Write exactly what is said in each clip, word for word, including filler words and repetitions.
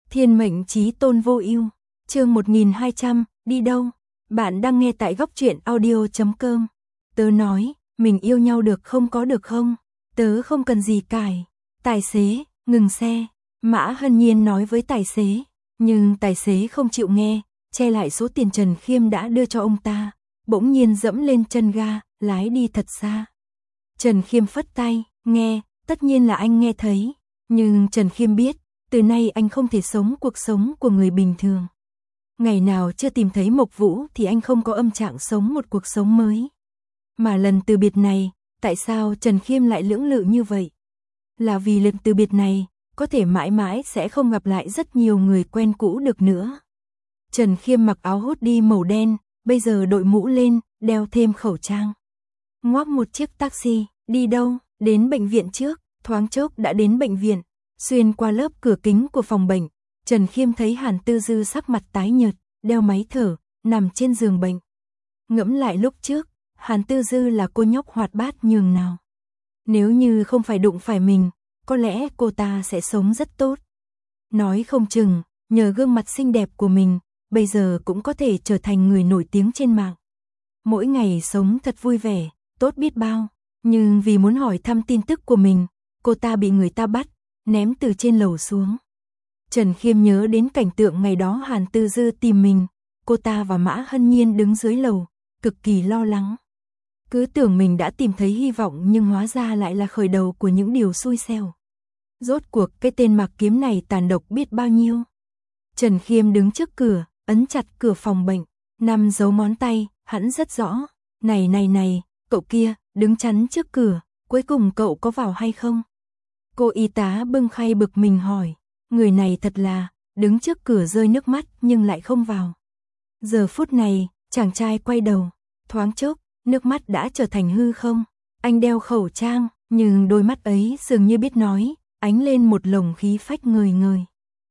Thiên mệnh chí tôn vô ưu, chương một nghìn hai trăm, đi đâu? Bạn đang nghe tại góc truyện audio chấm com. Tớ nói, mình yêu nhau được không có được không? Tớ không cần gì cải. Tài xế, ngừng xe. Mã Hân Nhiên nói với tài xế, nhưng tài xế không chịu nghe, che lại số tiền Trần Khiêm đã đưa cho ông ta, bỗng nhiên dẫm lên chân ga, lái đi thật xa. Trần Khiêm phất tay, nghe, tất nhiên là anh nghe thấy, nhưng Trần Khiêm biết, từ nay anh không thể sống cuộc sống của người bình thường. Ngày nào chưa tìm thấy Mộc Vũ thì anh không có âm trạng sống một cuộc sống mới. Mà lần từ biệt này, tại sao Trần Khiêm lại lưỡng lự như vậy? Là vì lần từ biệt này, có thể mãi mãi sẽ không gặp lại rất nhiều người quen cũ được nữa. Trần Khiêm mặc áo hoodie màu đen, bây giờ đội mũ lên, đeo thêm khẩu trang. Ngoác một chiếc taxi, đi đâu? Đến bệnh viện trước, thoáng chốc đã đến bệnh viện. Xuyên qua lớp cửa kính của phòng bệnh, Trần Khiêm thấy Hàn Tư Dư sắc mặt tái nhợt, đeo máy thở, nằm trên giường bệnh. Ngẫm lại lúc trước, Hàn Tư Dư là cô nhóc hoạt bát nhường nào. Nếu như không phải đụng phải mình, có lẽ cô ta sẽ sống rất tốt. Nói không chừng, nhờ gương mặt xinh đẹp của mình, bây giờ cũng có thể trở thành người nổi tiếng trên mạng. Mỗi ngày sống thật vui vẻ, tốt biết bao. Nhưng vì muốn hỏi thăm tin tức của mình, cô ta bị người ta bắt, ném từ trên lầu xuống. Trần Khiêm nhớ đến cảnh tượng ngày đó Hàn Tư Dư tìm mình, cô ta và Mã Hân Nhiên đứng dưới lầu, cực kỳ lo lắng. Cứ tưởng mình đã tìm thấy hy vọng nhưng hóa ra lại là khởi đầu của những điều xui xẻo. Rốt cuộc cái tên Mạc Kiếm này tàn độc biết bao nhiêu. Trần Khiêm đứng trước cửa, ấn chặt cửa phòng bệnh, nằm giấu ngón tay, hắn rất rõ. Này này này, cậu kia, đứng chắn trước cửa, cuối cùng cậu có vào hay không? Cô y tá bưng khay bực mình hỏi, người này thật là, đứng trước cửa rơi nước mắt nhưng lại không vào. Giờ phút này, chàng trai quay đầu, thoáng chốc, nước mắt đã trở thành hư không. Anh đeo khẩu trang, nhưng đôi mắt ấy dường như biết nói, ánh lên một lồng khí phách ngời ngời.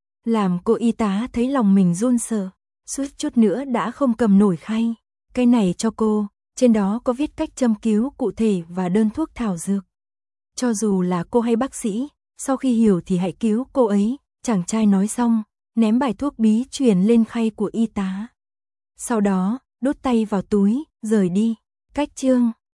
Làm cô y tá thấy lòng mình run sợ, suýt chút nữa đã không cầm nổi khay. Cái này cho cô, trên đó có viết cách châm cứu cụ thể và đơn thuốc thảo dược. Cho dù là cô hay bác sĩ, sau khi hiểu thì hãy cứu cô ấy, chàng trai nói xong, ném bài thuốc bí truyền lên khay của y tá. Sau đó, đút tay vào túi, rời đi. Cách chương